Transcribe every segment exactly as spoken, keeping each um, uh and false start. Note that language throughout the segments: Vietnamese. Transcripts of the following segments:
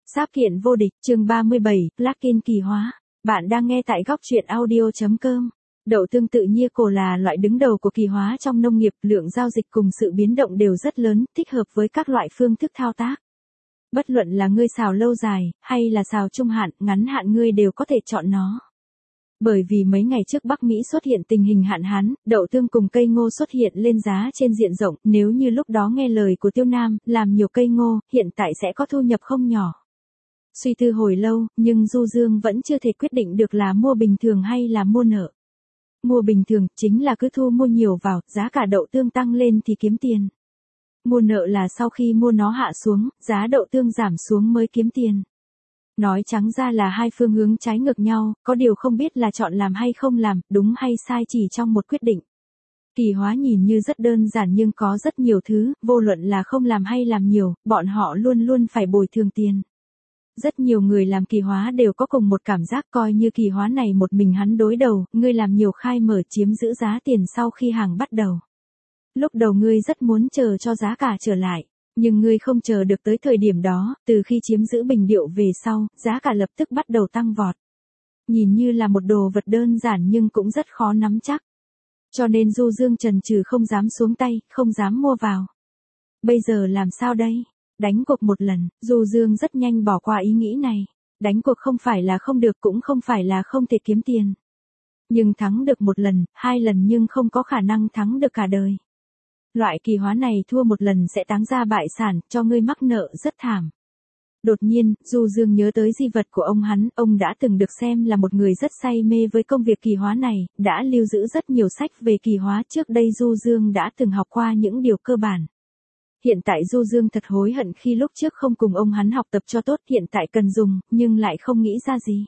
Sáp kiện vô địch, chương ba mươi bảy, plugin kỳ hóa. Bạn đang nghe tại góc truyện audio.com. Đậu tương tự Nhiaco là loại đứng đầu của kỳ hóa trong nông nghiệp, lượng giao dịch cùng sự biến động đều rất lớn, thích hợp với các loại phương thức thao tác. Bất luận là ngươi xào lâu dài, hay là xào trung hạn, ngắn hạn ngươi đều có thể chọn nó. Bởi vì mấy ngày trước Bắc Mỹ xuất hiện tình hình hạn hán, đậu tương cùng cây ngô xuất hiện lên giá trên diện rộng, nếu như lúc đó nghe lời của Tiêu Nam, làm nhiều cây ngô, hiện tại sẽ có thu nhập không nhỏ. Suy tư hồi lâu, nhưng Du Dương vẫn chưa thể quyết định được là mua bình thường hay là mua nợ. Mua bình thường, chính là cứ thu mua nhiều vào, giá cả đậu tương tăng lên thì kiếm tiền. Mua nợ là sau khi mua nó hạ xuống, giá đậu tương giảm xuống mới kiếm tiền. Nói trắng ra là hai phương hướng trái ngược nhau, có điều không biết là chọn làm hay không làm, đúng hay sai chỉ trong một quyết định. Kỳ hóa nhìn như rất đơn giản nhưng có rất nhiều thứ, vô luận là không làm hay làm nhiều, bọn họ luôn luôn phải bồi thường tiền. Rất nhiều người làm kỳ hóa đều có cùng một cảm giác coi như kỳ hóa này một mình hắn đối đầu, ngươi làm nhiều khai mở chiếm giữ giá tiền sau khi hàng bắt đầu. Lúc đầu ngươi rất muốn chờ cho giá cả trở lại, nhưng ngươi không chờ được tới thời điểm đó, từ khi chiếm giữ bình điệu về sau, giá cả lập tức bắt đầu tăng vọt. Nhìn như là một đồ vật đơn giản nhưng cũng rất khó nắm chắc. Cho nên Du Dương chần chừ không dám xuống tay, không dám mua vào. Bây giờ làm sao đây? Đánh cuộc một lần, Du Dương rất nhanh bỏ qua ý nghĩ này. Đánh cuộc không phải là không được cũng không phải là không thể kiếm tiền. Nhưng thắng được một lần, hai lần nhưng không có khả năng thắng được cả đời. Loại kỳ hóa này thua một lần sẽ táng ra bại sản, cho ngươi mắc nợ rất thảm. Đột nhiên, Du Dương nhớ tới di vật của ông hắn, ông đã từng được xem là một người rất say mê với công việc kỳ hóa này, đã lưu giữ rất nhiều sách về kỳ hóa, trước đây Du Dương đã từng học qua những điều cơ bản. Hiện tại Du Dương thật hối hận khi lúc trước không cùng ông hắn học tập cho tốt, hiện tại cần dùng, nhưng lại không nghĩ ra gì.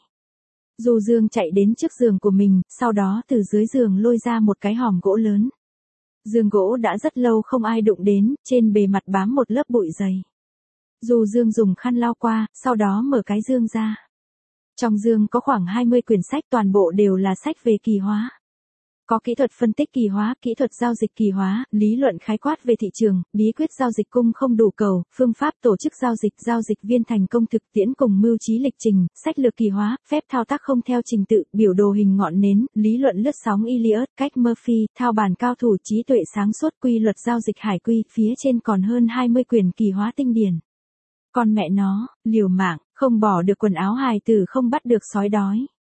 Du Dương chạy đến trước giường của mình, sau đó từ dưới giường lôi ra một cái hòm gỗ lớn. Giường gỗ đã rất lâu không ai đụng đến, trên bề mặt bám một lớp bụi dày. Du Dương dùng khăn lau qua, sau đó mở cái dương ra. Trong dương có khoảng hai mươi quyển sách, toàn bộ đều là sách về kỳ hóa. Có kỹ thuật phân tích kỳ hóa, kỹ thuật giao dịch kỳ hóa, lý luận khái quát về thị trường, bí quyết giao dịch cung không đủ cầu, phương pháp tổ chức giao dịch, giao dịch viên thành công thực tiễn cùng mưu trí lịch trình, sách lược kỳ hóa, phép thao tác không theo trình tự, biểu đồ hình ngọn nến, lý luận lướt sóng Elliott, cách Murphy, thao bàn cao thủ, trí tuệ sáng suốt, quy luật giao dịch hải quy, phía trên còn hơn hai mươi quyển kỳ hóa tinh điển. Con mẹ nó, liều mạng, không bỏ được quần áo hài tử không bắt được sói đói.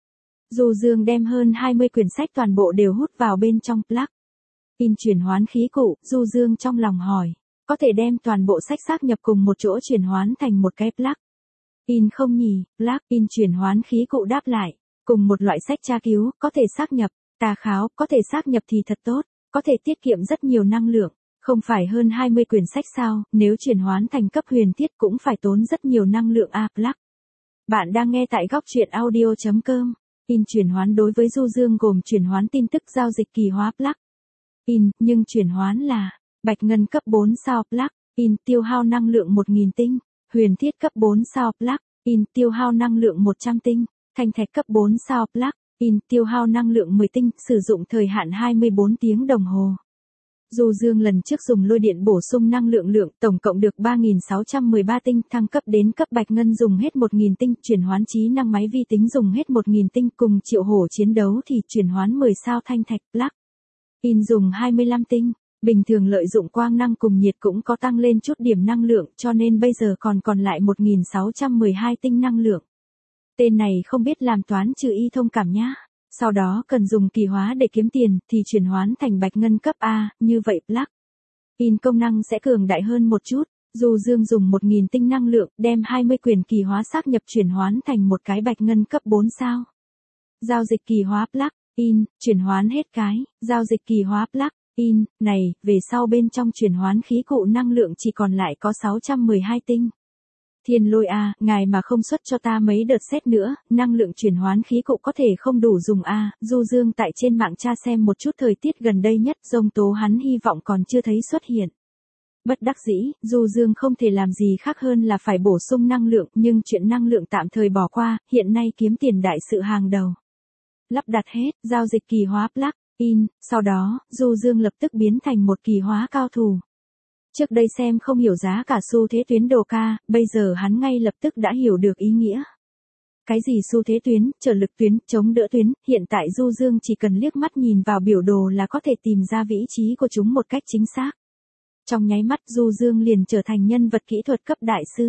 Du Dương đem hơn hai mươi quyển sách toàn bộ đều hút vào bên trong plug-in chuyển hoán khí cụ, Du Dương trong lòng hỏi, có thể đem toàn bộ sách xác nhập cùng một chỗ chuyển hoán thành một cái plug-in không nhỉ? Plug-in chuyển hoán khí cụ đáp lại, cùng một loại sách tra cứu, có thể xác nhập, tà kháo, có thể xác nhập thì thật tốt, có thể tiết kiệm rất nhiều năng lượng, không phải hơn hai mươi quyển sách sao, nếu chuyển hoán thành cấp huyền thiết cũng phải tốn rất nhiều năng lượng a plug. Bạn đang nghe tại góc truyện audio.com. In chuyển hoán đối với Du Dương gồm chuyển hoán tin tức giao dịch kỳ hóa plug-in, nhưng chuyển hoán là bạch ngân cấp bốn sao plug-in tiêu hao năng lượng một nghìn tinh, huyền thiết cấp bốn sao plug-in tiêu hao năng lượng một trăm tinh, thanh thạch cấp bốn sao plug-in tiêu hao năng lượng mười tinh, sử dụng thời hạn hai mươi bốn tiếng đồng hồ. Du Dương lần trước dùng lôi điện bổ sung năng lượng lượng, tổng cộng được ba nghìn sáu trăm mười ba tinh, thăng cấp đến cấp bạch ngân dùng hết một nghìn tinh, chuyển hoán trí năng máy vi tính dùng hết một nghìn tinh, cùng triệu hổ chiến đấu thì chuyển hoán mười sao thanh thạch plug-in dùng hai mươi lăm tinh. Bình thường lợi dụng quang năng cùng nhiệt cũng có tăng lên chút điểm năng lượng, cho nên bây giờ còn còn lại một nghìn sáu trăm mười hai tinh năng lượng. Tên này không biết làm toán trừ y thông cảm nhá. Sau đó cần dùng kỳ hóa để kiếm tiền, thì chuyển hoán thành bạch ngân cấp A, như vậy plug-in công năng sẽ cường đại hơn một chút. Du Dương dùng một nghìn tinh năng lượng, đem hai mươi quyển kỳ hóa xác nhập chuyển hoán thành một cái bạch ngân cấp bốn sao. Giao dịch kỳ hóa plug-in, chuyển hoán hết cái, giao dịch kỳ hóa plug-in, này, về sau bên trong chuyển hoán khí cụ năng lượng chỉ còn lại có sáu trăm mười hai tinh. Thiên Lôi a, ngài mà không xuất cho ta mấy đợt xét nữa, năng lượng chuyển hoán khí cụ có thể không đủ dùng a. Du Dương tại trên mạng tra xem một chút thời tiết gần đây nhất, giông tố hắn hy vọng còn chưa thấy xuất hiện. Bất đắc dĩ, Du Dương không thể làm gì khác hơn là phải bổ sung năng lượng, nhưng chuyện năng lượng tạm thời bỏ qua, hiện nay kiếm tiền đại sự hàng đầu. Lắp đặt hết, giao dịch kỳ hóa plug-in, sau đó, Du Dương lập tức biến thành một kỳ hóa cao thủ. Trước đây xem không hiểu giá cả xu thế tuyến đồ ca, bây giờ hắn ngay lập tức đã hiểu được ý nghĩa. Cái gì xu thế tuyến, trở lực tuyến, chống đỡ tuyến, hiện tại Du Dương chỉ cần liếc mắt nhìn vào biểu đồ là có thể tìm ra vị trí của chúng một cách chính xác. Trong nháy mắt Du Dương liền trở thành nhân vật kỹ thuật cấp đại sư.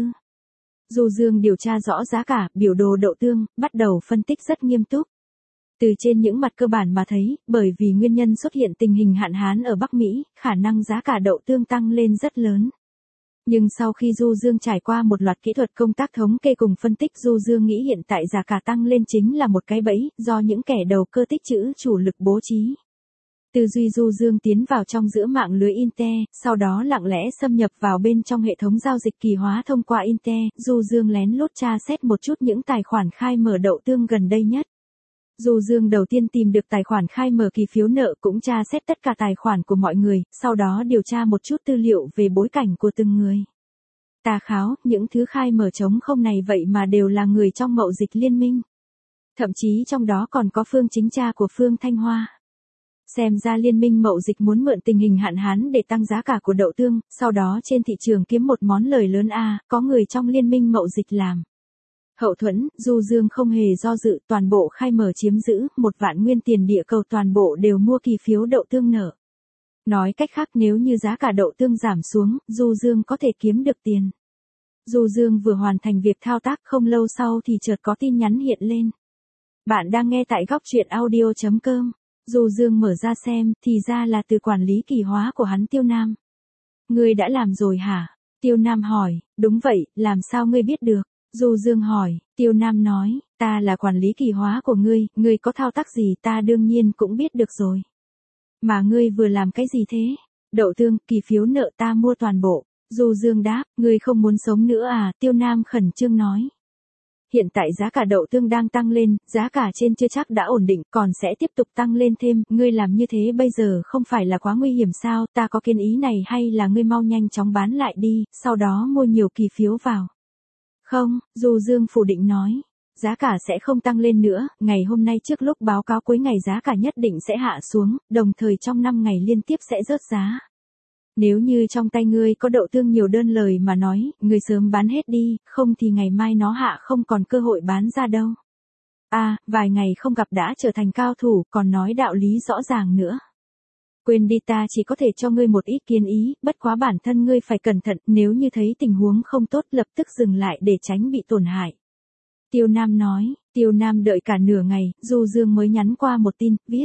Du Dương điều tra rõ giá cả, biểu đồ đậu tương, bắt đầu phân tích rất nghiêm túc. Từ trên những mặt cơ bản mà thấy, bởi vì nguyên nhân xuất hiện tình hình hạn hán ở Bắc Mỹ, khả năng giá cả đậu tương tăng lên rất lớn. Nhưng sau khi Du Dương trải qua một loạt kỹ thuật công tác thống kê cùng phân tích, Du Dương nghĩ hiện tại giá cả tăng lên chính là một cái bẫy, do những kẻ đầu cơ tích trữ chủ lực bố trí. Tư duy Du Dương tiến vào trong giữa mạng lưới Intel, sau đó lặng lẽ xâm nhập vào bên trong hệ thống giao dịch kỳ hóa thông qua Intel, Du Dương lén lút tra xét một chút những tài khoản khai mở đậu tương gần đây nhất. Du Dương đầu tiên tìm được tài khoản khai mở kỳ phiếu nợ, cũng tra xét tất cả tài khoản của mọi người, sau đó điều tra một chút tư liệu về bối cảnh của từng người. Tà kháo, những thứ khai mở trống không này vậy mà đều là người trong mậu dịch liên minh. Thậm chí trong đó còn có Phương Chính cha của Phương Thanh Hoa. Xem ra liên minh mậu dịch muốn mượn tình hình hạn hán để tăng giá cả của đậu tương, sau đó trên thị trường kiếm một món lời lớn a, à, có người trong liên minh mậu dịch làm. Hậu thuẫn, Du Dương không hề do dự, toàn bộ khai mở chiếm giữ, một vạn nguyên tiền địa cầu toàn bộ đều mua kỳ phiếu đậu tương nợ. Nói cách khác, nếu như giá cả đậu tương giảm xuống, Du Dương có thể kiếm được tiền. Du Dương vừa hoàn thành việc thao tác, không lâu sau thì chợt có tin nhắn hiện lên. Bạn đang nghe tại góc truyện audio chấm com. Du Dương mở ra xem, thì ra là từ quản lý kỳ hóa của hắn Tiêu Nam. Ngươi đã làm rồi hả? Tiêu Nam hỏi, đúng vậy, làm sao ngươi biết được? Du Dương hỏi, Tiêu Nam nói, ta là quản lý kỳ hóa của ngươi, ngươi có thao tác gì ta đương nhiên cũng biết được rồi. Mà ngươi vừa làm cái gì thế? Đậu tương, kỳ phiếu nợ ta mua toàn bộ. Du Dương đáp, ngươi không muốn sống nữa à? Tiêu Nam khẩn trương nói. Hiện tại giá cả đậu tương đang tăng lên, giá cả trên chưa chắc đã ổn định, còn sẽ tiếp tục tăng lên thêm, ngươi làm như thế bây giờ không phải là quá nguy hiểm sao? Ta có kiến ý này, hay là ngươi mau nhanh chóng bán lại đi, sau đó mua nhiều kỳ phiếu vào. Không, Du Dương phủ định nói. Giá cả sẽ không tăng lên nữa, ngày hôm nay trước lúc báo cáo cuối ngày giá cả nhất định sẽ hạ xuống, đồng thời trong năm ngày liên tiếp sẽ rớt giá. Nếu như trong tay ngươi có đậu tương nhiều đơn lời mà nói, ngươi sớm bán hết đi, không thì ngày mai nó hạ không còn cơ hội bán ra đâu. À, vài ngày không gặp đã trở thành cao thủ, còn nói đạo lý rõ ràng nữa. Quên đi, ta chỉ có thể cho ngươi một ít kiến ý, bất quá bản thân ngươi phải cẩn thận, nếu như thấy tình huống không tốt lập tức dừng lại để tránh bị tổn hại. Tiêu Nam nói, Tiêu Nam đợi cả nửa ngày, Du Dương mới nhắn qua một tin, viết.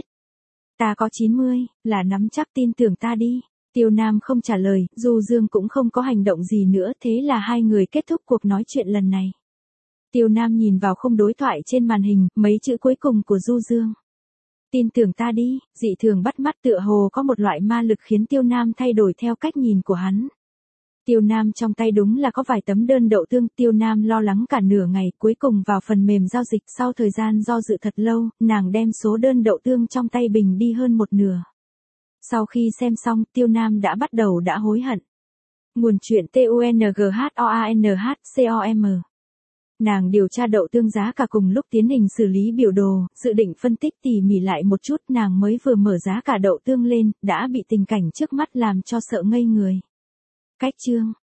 Ta có chín mươi, là nắm chắc tin tưởng ta đi. Tiêu Nam không trả lời, Du Dương cũng không có hành động gì nữa, thế là hai người kết thúc cuộc nói chuyện lần này. Tiêu Nam nhìn vào khung đối thoại trên màn hình, mấy chữ cuối cùng của Du Dương. Tin tưởng ta đi, dị thường bắt mắt, tựa hồ có một loại ma lực khiến Tiêu Nam thay đổi theo cách nhìn của hắn. Tiêu Nam trong tay đúng là có vài tấm đơn đậu tương, Tiêu Nam lo lắng cả nửa ngày, cuối cùng vào phần mềm giao dịch, sau thời gian do dự thật lâu, nàng đem số đơn đậu tương trong tay bình đi hơn một nửa. Sau khi xem xong, Tiêu Nam đã bắt đầu đã hối hận. Nguồn truyện T U N G H O A N H C O M. Nàng điều tra đậu tương giá cả cùng lúc tiến hành xử lý biểu đồ, dự định phân tích tỉ mỉ lại một chút, nàng mới vừa mở giá cả đậu tương lên, đã bị tình cảnh trước mắt làm cho sợ ngây người. Cách chương